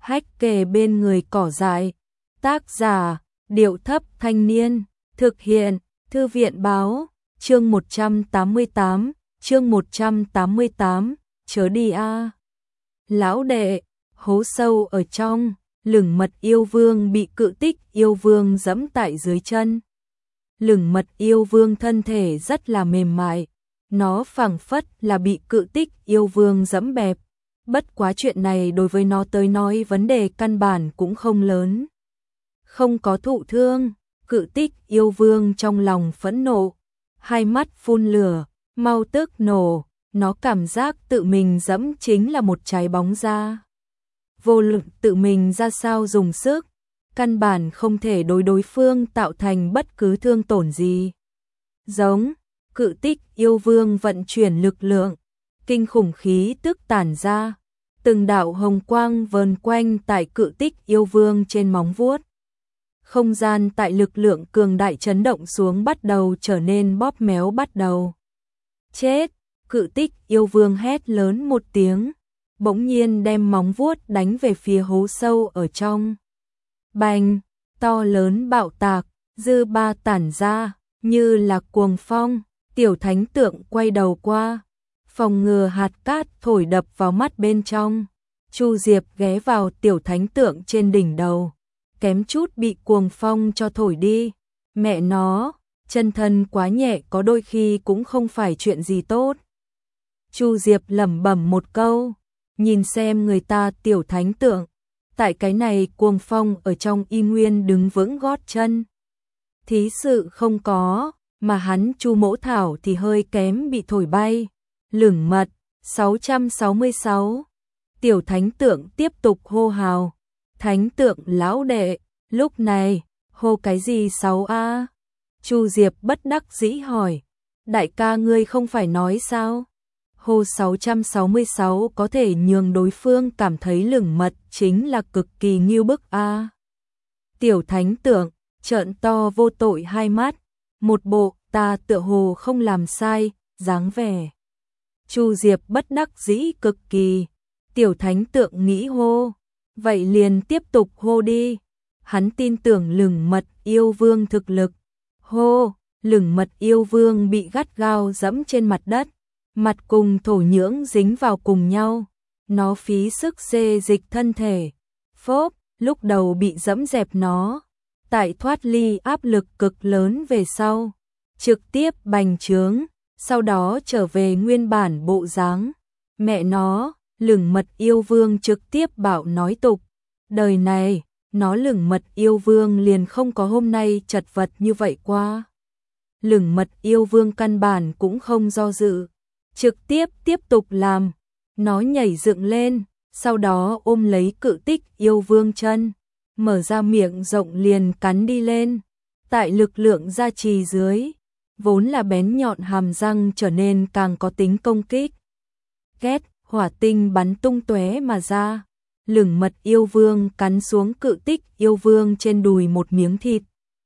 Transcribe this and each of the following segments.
hách kề bên người cỏ dại. Tác giả, Điệu Thấp Thanh Niên, thực hiện, Thư viện Báo, chương 188, chớ đi a. Lão đệ, hố sâu ở trong, Lửng Mật Yêu Vương bị Cự Tích Yêu Vương giẫm tại dưới chân. Lửng Mật Yêu Vương thân thể rất là mềm mại, nó phảng phất là bị Cự Tích Yêu Vương giẫm bẹp. Bất quá chuyện này đối với nó tới nói vấn đề căn bản cũng không lớn. Không có thụ thương, Cự Tích Yêu Vương trong lòng phẫn nộ, hai mắt phun lửa, mau tức nổ, nó cảm giác tự mình giẫm chính là một trái bóng ra. Vô lực tự mình ra sao dùng sức, căn bản không thể đối phương tạo thành bất cứ thương tổn gì. Giống, Cự Tích Yêu Vương vận chuyển lực lượng, kinh khủng khí tức tản ra, từng đạo hồng quang vờn quanh tại Cự Tích Yêu Vương trên móng vuốt. Không gian tại lực lượng cường đại chấn động xuống bắt đầu trở nên bóp méo bắt đầu. Chết, Cự Tích Yêu Vương hét lớn một tiếng, bỗng nhiên đem móng vuốt đánh về phía hố sâu ở trong. Bành, to lớn bạo tạc, dư ba tản ra, như là cuồng phong, tiểu thánh tượng quay đầu qua, phòng ngừa hạt cát thổi đập vào mắt bên trong. Chu Diệp ghé vào tiểu thánh tượng trên đỉnh đầu, kém chút bị cuồng phong cho thổi đi. Mẹ nó, chân thân quá nhẹ có đôi khi cũng không phải chuyện gì tốt. Chu Diệp lẩm bẩm một câu, nhìn xem người ta tiểu thánh tượng, tại cái này cuồng phong ở trong y nguyên đứng vững gót chân. Thí sự không có, mà hắn Chu Mỗ Thảo thì hơi kém bị thổi bay. Lửng Mật 666. Tiểu thánh tượng tiếp tục hô hào. Thánh tượng lão đệ, lúc này, hô cái gì 6A? Chu Diệp bất đắc dĩ hỏi. Đại ca ngươi không phải nói sao? Hô 666 có thể nhường đối phương cảm thấy Lửng Mật chính là cực kỳ nghiêu bức a. Tiểu thánh tượng trợn to vô tội hai mắt, một bộ ta tựa hồ không làm sai dáng vẻ. Chu Diệp bất đắc dĩ cực kỳ. Tiểu thánh tượng nghĩ hô, vậy liền tiếp tục hô đi. Hắn tin tưởng Lửng Mật Yêu Vương thực lực. Hô, Lửng Mật Yêu Vương bị gắt gao dẫm trên mặt đất, mặt cùng thổ nhưỡng dính vào cùng nhau, nó phí sức xê dịch thân thể. Phốp, lúc đầu bị dẫm dẹp nó, tại thoát ly áp lực cực lớn về sau, trực tiếp bành trướng, sau đó trở về nguyên bản bộ dáng. Mẹ nó, Lửng Mật Yêu Vương trực tiếp bảo nói tục. Đời này, nó Lửng Mật Yêu Vương liền không có hôm nay chật vật như vậy qua. Lửng Mật Yêu Vương căn bản cũng không do dự, trực tiếp tục làm. Nó nhảy dựng lên, sau đó ôm lấy Cự Tích Yêu Vương chân, mở ra miệng rộng liền cắn đi lên. Tại lực lượng gia trì dưới, vốn là bén nhọn hàm răng trở nên càng có tính công kích. Ghét, hỏa tinh bắn tung tóe mà ra. Lửng Mật Yêu Vương cắn xuống Cự Tích Yêu Vương trên đùi một miếng thịt.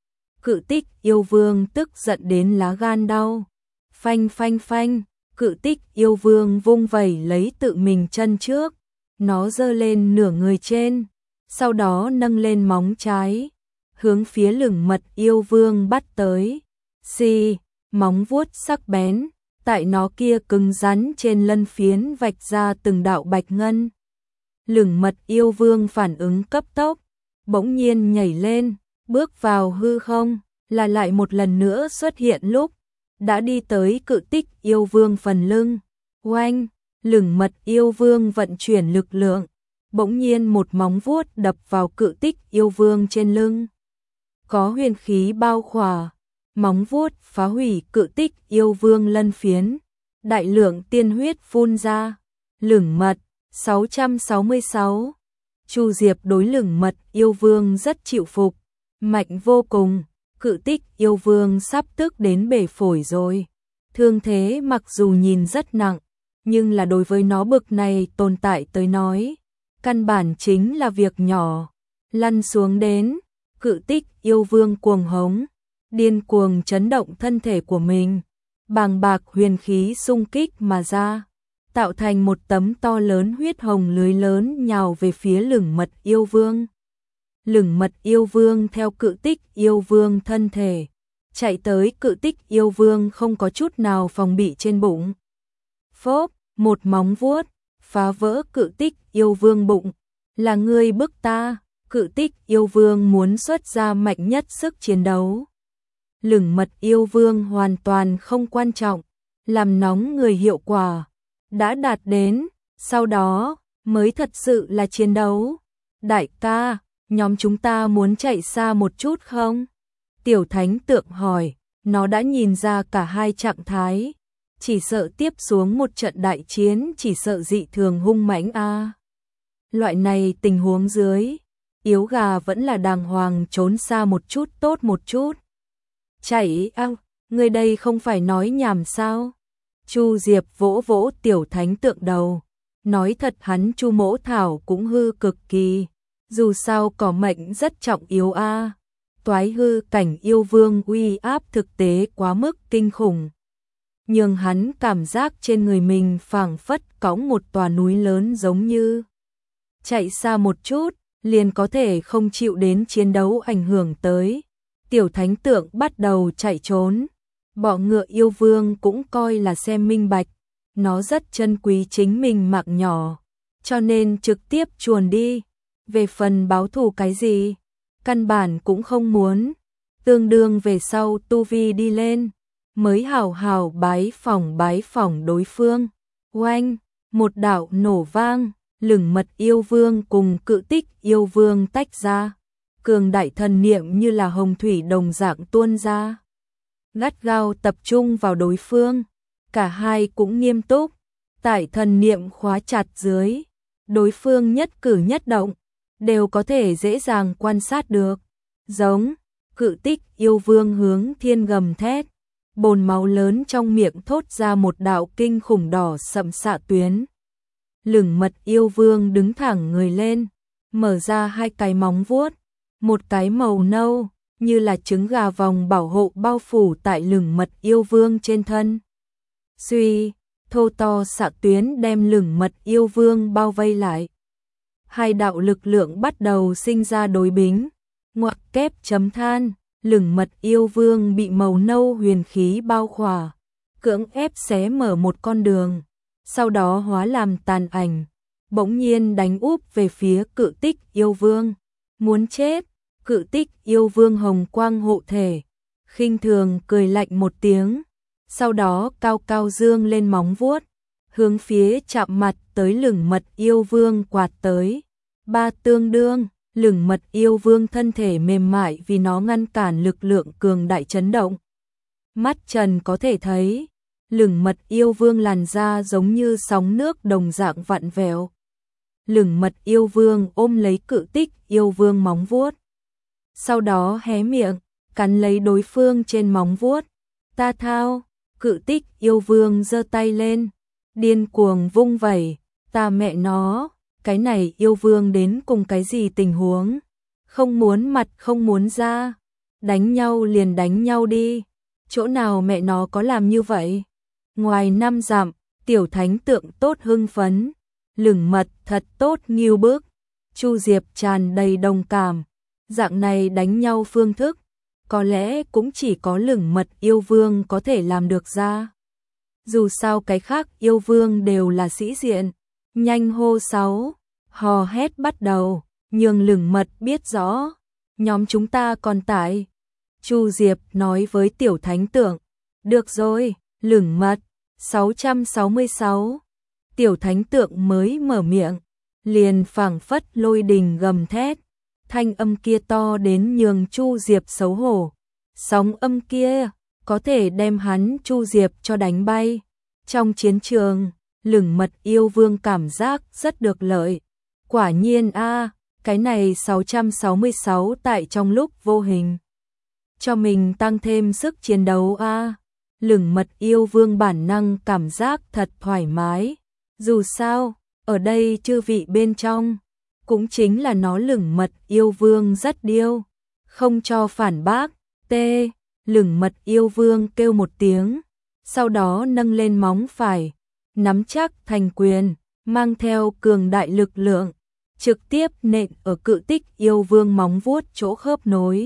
Cự Tích Yêu Vương tức giận đến lá gan đau. Phanh phanh phanh, Cự Tích Yêu Vương vung vẩy lấy tự mình chân trước, nó giơ lên nửa người trên, sau đó nâng lên móng trái, hướng phía Lửng Mật Yêu Vương bắt tới. Xì, móng vuốt sắc bén, tại nó kia cứng rắn trên lân phiến vạch ra từng đạo bạch ngân. Lửng Mật Yêu Vương phản ứng cấp tốc, bỗng nhiên nhảy lên, bước vào hư không, là lại một lần nữa xuất hiện lúc đã đi tới Cự Tích Yêu Vương phần lưng. Oanh, Lửng Mật Yêu Vương vận chuyển lực lượng, bỗng nhiên một móng vuốt đập vào Cự Tích Yêu Vương trên lưng. Có huyền khí bao khỏa, móng vuốt phá hủy Cự Tích Yêu Vương lân phiến, đại lượng tiên huyết phun ra. Lửng Mật 666. Chu Diệp đối Lửng Mật Yêu Vương rất chịu phục, mạnh vô cùng. Cự Tích Yêu Vương sắp tức đến bể phổi rồi. Thương thế mặc dù nhìn rất nặng, nhưng là đối với nó bực này tồn tại tới nói, căn bản chính là việc nhỏ. Lăn xuống đến, Cự Tích Yêu Vương cuồng hống, điên cuồng chấn động thân thể của mình, bàng bạc huyền khí xung kích mà ra. tạo thành một tấm to lớn huyết hồng lưới lớn nhào về phía Lửng Mật Yêu Vương. Lửng Mật Yêu Vương theo Cự Tích Yêu Vương thân thể, chạy tới Cự Tích Yêu Vương không có chút nào phòng bị trên bụng. Phốp, một móng vuốt, phá vỡ Cự Tích Yêu Vương bụng. Là ngươi bức ta, Cự Tích Yêu Vương muốn xuất ra mạnh nhất sức chiến đấu. Lửng Mật Yêu Vương hoàn toàn không quan trọng, làm nóng người hiệu quả đã đạt đến, sau đó mới thật sự là chiến đấu. Đại ca, nhóm chúng ta muốn chạy xa một chút không? Tiểu Thánh Tượng hỏi, nó đã nhìn ra cả hai trạng thái, chỉ sợ tiếp xuống một trận đại chiến chỉ sợ dị thường hung mãnh a. Loại này tình huống dưới, yếu gà vẫn là đàng hoàng trốn xa một chút tốt một chút. Chạy ao, người đây không phải nói nhảm sao? Chu Diệp vỗ vỗ Tiểu Thánh Tượng đầu, nói thật hắn Chu Mỗ Thảo cũng hư cực kỳ, dù sao cỏ mệnh rất trọng yếu a. Toái hư cảnh yêu vương uy áp thực tế quá mức kinh khủng, nhưng hắn cảm giác trên người mình phảng phất cõng một tòa núi lớn giống như. Chạy xa một chút, liền có thể không chịu đến chiến đấu ảnh hưởng tới. Tiểu Thánh Tượng bắt đầu chạy trốn. Bọ ngựa yêu vương cũng coi là xem minh bạch, nó rất trân quý chính mình mạng nhỏ, cho nên trực tiếp chuồn đi. Về phần báo thù cái gì, căn bản cũng không muốn, tương đương về sau tu vi đi lên, mới hào hào bái phỏng đối phương. Oanh, một đạo nổ vang, Lửng Mật Yêu Vương cùng Cự Tích Yêu Vương tách ra, cường đại thần niệm như là hồng thủy đồng dạng tuôn ra, gắt gao tập trung vào đối phương. Cả hai cũng nghiêm túc, tại thần niệm khóa chặt dưới, đối phương nhất cử nhất động đều có thể dễ dàng quan sát được. Giống, Cự Tích Yêu Vương hướng thiên gầm thét, bồn máu lớn trong miệng thốt ra một đạo kinh khủng đỏ sậm xạ tuyến. Lửng Mật Yêu Vương đứng thẳng người lên, mở ra hai cái móng vuốt, một cái màu nâu, như là trứng gà vòng bảo hộ bao phủ tại Lửng Mật Yêu Vương trên thân. Suy, thô to xạ tuyến đem Lửng Mật Yêu Vương bao vây lại. Hai đạo lực lượng bắt đầu sinh ra đối bính, ngoặc kép chấm than, Lửng Mật Yêu Vương bị màu nâu huyền khí bao khỏa, cưỡng ép xé mở một con đường, sau đó hóa làm tàn ảnh, bỗng nhiên đánh úp về phía Cự Tích Yêu Vương. Muốn chết, Cự Tích Yêu Vương hồng quang hộ thể, khinh thường cười lạnh một tiếng, sau đó cao cao dương lên móng vuốt, hướng phía chạm mặt tới Lửng Mật Yêu Vương quạt tới. Ba tương đương, Lửng Mật Yêu Vương thân thể mềm mại vì nó ngăn cản lực lượng cường đại chấn động. Mắt trần có thể thấy, Lửng Mật Yêu Vương làn da giống như sóng nước đồng dạng vặn vẹo. Lửng Mật Yêu Vương ôm lấy Cự Tích Yêu Vương móng vuốt, sau đó hé miệng, cắn lấy đối phương trên móng vuốt. Ta thao, Cự Tích Yêu Vương giơ tay lên, điên cuồng vung vẩy, ta mẹ nó, cái này yêu vương đến cùng cái gì tình huống? Không muốn mặt không muốn da, đánh nhau liền đánh nhau đi, chỗ nào mẹ nó có làm như vậy? Ngoài 5 dặm, Tiểu Thánh Tượng tốt hưng phấn, Lửng Mật thật tốt nghiêu bức, Chu Diệp tràn đầy đồng cảm, dạng này đánh nhau phương thức, có lẽ cũng chỉ có Lửng Mật Yêu Vương có thể làm được ra. Dù sao cái khác yêu vương đều là sĩ diện, nhanh hô 6, hò hét bắt đầu, nhường Lửng Mật biết rõ, nhóm chúng ta còn tại. Chu Diệp nói với Tiểu Thánh Tượng, được rồi, Lửng Mật, 666. Tiểu Thánh Tượng mới mở miệng, liền phảng phất lôi đình gầm thét, thanh âm kia to đến nhường Chu Diệp xấu hổ. Sóng âm kia có thể đem hắn Chu Diệp cho đánh bay. Trong chiến trường, Lửng Mật Yêu Vương cảm giác rất được lợi. Quả nhiên a, cái này 666 tại trong lúc vô hình cho mình tăng thêm sức chiến đấu a. Lửng Mật Yêu Vương bản năng cảm giác thật thoải mái. Dù sao, ở đây chư vị bên trong, cũng chính là nó Lửng Mật Yêu Vương rất điêu, không cho phản bác. T. Lửng Mật Yêu Vương kêu một tiếng, sau đó nâng lên móng phải, nắm chắc thành quyền, mang theo cường đại lực lượng, trực tiếp nện ở Cự Tích yêu vương móng vuốt chỗ khớp nối.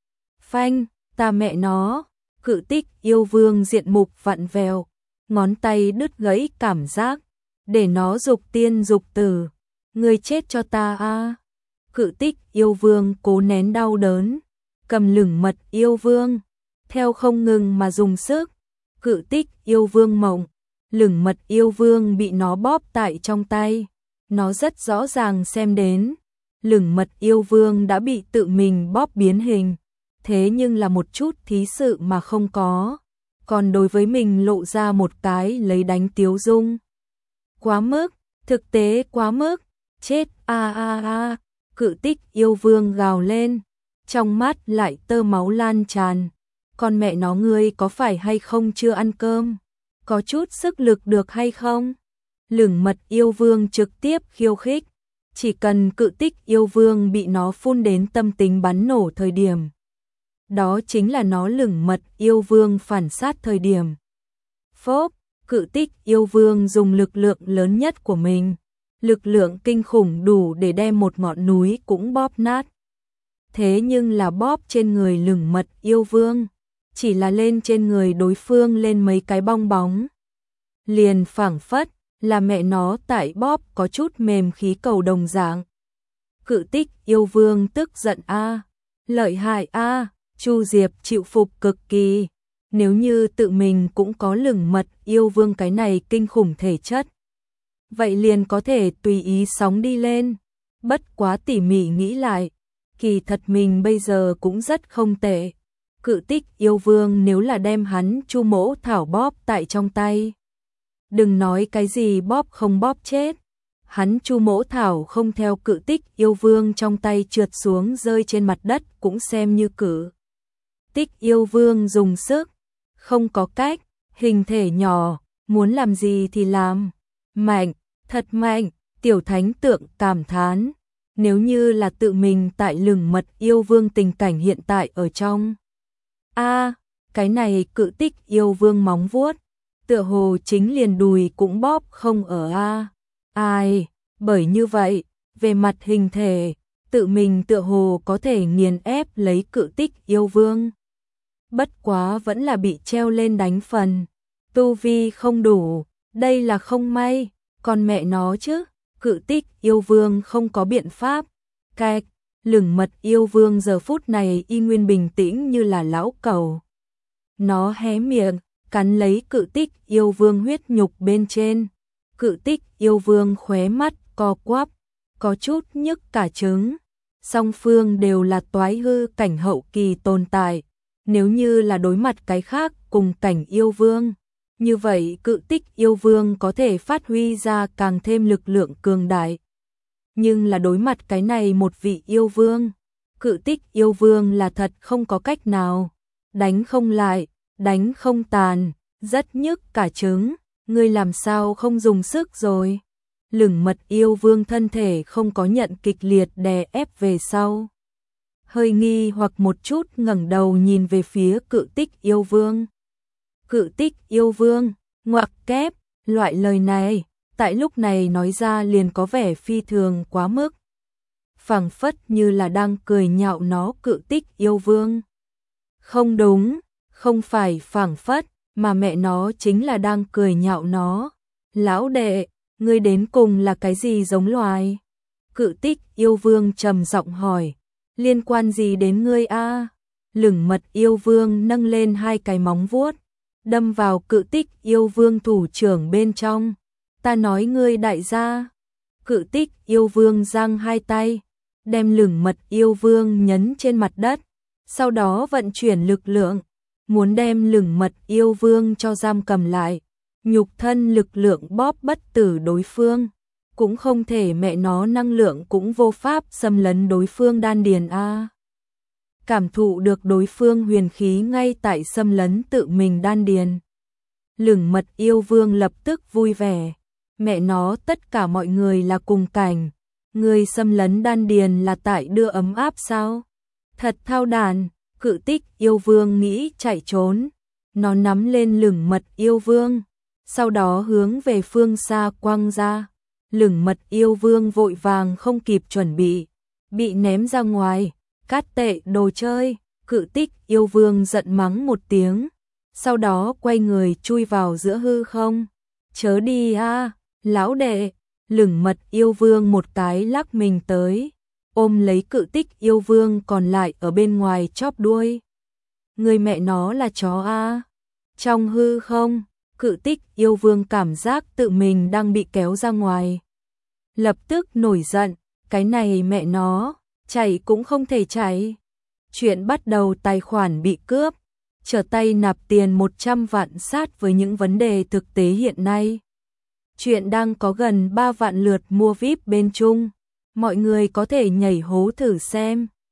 Phanh, ta mẹ nó, Cự Tích yêu vương diện mục vặn vẹo, ngón tay đứt gãy cảm giác, để nó dục tiên dục tử, ngươi chết cho ta a. Cự Tích yêu vương cố nén đau đớn, cầm lửng mật yêu vương, theo không ngừng mà dùng sức. Cự Tích yêu vương mộng, lửng mật yêu vương bị nó bóp tại trong tay, nó rất rõ ràng xem đến, lửng mật yêu vương đã bị tự mình bóp biến hình, thế nhưng là một chút thí sự mà không có, còn đối với mình lộ ra một cái lấy đánh tiếu dung. Quá mức, thực tế quá mức, chết a a a, Cự Tích yêu vương gào lên, trong mắt lại tơ máu lan tràn. Con mẹ nó, ngươi có phải hay không chưa ăn cơm? Có chút sức lực được hay không? Lửng mật yêu vương trực tiếp khiêu khích, chỉ cần Cự Tích yêu vương bị nó phun đến tâm tính bắn nổ thời điểm. Đó chính là nó lửng mật yêu vương phản sát thời điểm. Phốp, Cự Tích yêu vương dùng lực lượng lớn nhất của mình, lực lượng kinh khủng đủ để đem một ngọn núi cũng bóp nát. Thế nhưng là bóp trên người lửng mật yêu vương, chỉ là lên trên người đối phương lên mấy cái bong bóng. Liền phảng phất là mẹ nó tại bóp có chút mềm khí cầu đồng dạng. Cự Tích yêu vương tức giận a, lợi hại a, Chu Diệp chịu phục cực kỳ. Nếu như tự mình cũng có lửng mật yêu vương cái này kinh khủng thể chất, vậy liền có thể tùy ý sóng đi lên. Bất quá tỉ mỉ nghĩ lại, kỳ thật mình bây giờ cũng rất không tệ. Cự Tích yêu vương nếu là đem hắn Chu Mỗ Thảo bóp tại trong tay, đừng nói cái gì bóp không bóp chết, hắn Chu Mỗ Thảo không theo Cự Tích yêu vương trong tay trượt xuống rơi trên mặt đất cũng xem như Cự Tích yêu vương dùng sức, không có cách, hình thể nhỏ, muốn làm gì thì làm, mạnh, thật mạnh. Tiểu Thánh Tượng cảm thán, nếu như là tự mình tại lửng mật yêu vương tình cảnh hiện tại ở trong. Cái này Cự Tích yêu vương móng vuốt, tựa hồ chính liền đùi cũng bóp không ở ai, bởi như vậy, về mặt hình thể, tự mình tựa hồ có thể nghiền ép lấy Cự Tích yêu vương. Bất quá vẫn là bị treo lên đánh phần, tu vi không đủ, đây là không may, còn mẹ nó chứ. Cự Tích yêu vương không có biện pháp. Cạch, lửng mật yêu vương giờ phút này y nguyên bình tĩnh như là lão cẩu. Nó hé miệng, cắn lấy Cự Tích yêu vương huyết nhục bên trên. Cự Tích yêu vương khóe mắt co quắp, có chút nhức cả trứng. Song phương đều là toái hư cảnh hậu kỳ tồn tại. Nếu như là đối mặt cái khác cùng cảnh yêu vương, như vậy Cự Tích yêu vương có thể phát huy ra càng thêm lực lượng cường đại. Nhưng là đối mặt cái này một vị yêu vương, Cự Tích yêu vương là thật không có cách nào. Đánh không lại, đánh không tàn, rất nhức cả trứng. Ngươi làm sao không dùng sức rồi? Lửng mật yêu vương thân thể không có nhận kịch liệt đè ép về sau, hơi nghi hoặc một chút ngẩng đầu nhìn về phía Cự Tích yêu vương. Cự Tích yêu vương, ngoặc kép, loại lời này, tại lúc này nói ra liền có vẻ phi thường quá mức. Phảng phất như là đang cười nhạo nó Cự Tích yêu vương. Không đúng, không phải phảng phất, mà mẹ nó chính là đang cười nhạo nó. Lão đệ, ngươi đến cùng là cái gì giống loài? Cự Tích yêu vương trầm giọng hỏi, liên quan gì đến ngươi a? Lửng mật yêu vương nâng lên hai cái móng vuốt, đâm vào Cự Tích yêu vương thủ trưởng bên trong. Ta nói ngươi đại gia. Cự Tích yêu vương giang hai tay, đem lửng mật yêu vương nhấn trên mặt đất, sau đó vận chuyển lực lượng, muốn đem lửng mật yêu vương cho giam cầm lại. Nhục thân lực lượng bóp bất tử đối phương, cũng không thể mẹ nó năng lượng cũng vô pháp xâm lấn đối phương đan điền a. Cảm thụ được đối phương huyền khí ngay tại xâm lấn tự mình đan điền. Lửng mật yêu vương lập tức vui vẻ, mẹ nó tất cả mọi người là cùng cảnh, người xâm lấn đan điền là tại đưa ấm áp sao? Thật thao đàn. Cự Tích yêu vương nghĩ chạy trốn, nó nắm lên lửng mật yêu vương, sau đó hướng về phương xa quăng ra. Lửng Mật Yêu Vương vội vàng không kịp chuẩn bị ném ra ngoài. Cát tệ đồ chơi, Cự Tích Yêu Vương giận mắng một tiếng, sau đó quay người chui vào giữa hư không. Chớ đi a, lão đệ. Lửng Mật Yêu Vương một cái lắc mình tới, ôm lấy Cự Tích Yêu Vương còn lại ở bên ngoài chóp đuôi. Người mẹ nó là chó a. Trong hư không, Cự Tích Yêu Vương cảm giác tự mình đang bị kéo ra ngoài. Lập tức nổi giận, cái này mẹ nó, chạy cũng không thể chạy. Chuyện bắt đầu tài khoản bị cướp, trở tay nạp tiền 100 vạn sát với những vấn đề thực tế hiện nay. Chuyện đang có gần 3 vạn lượt mua VIP bên Trung, mọi người có thể nhảy hố thử xem.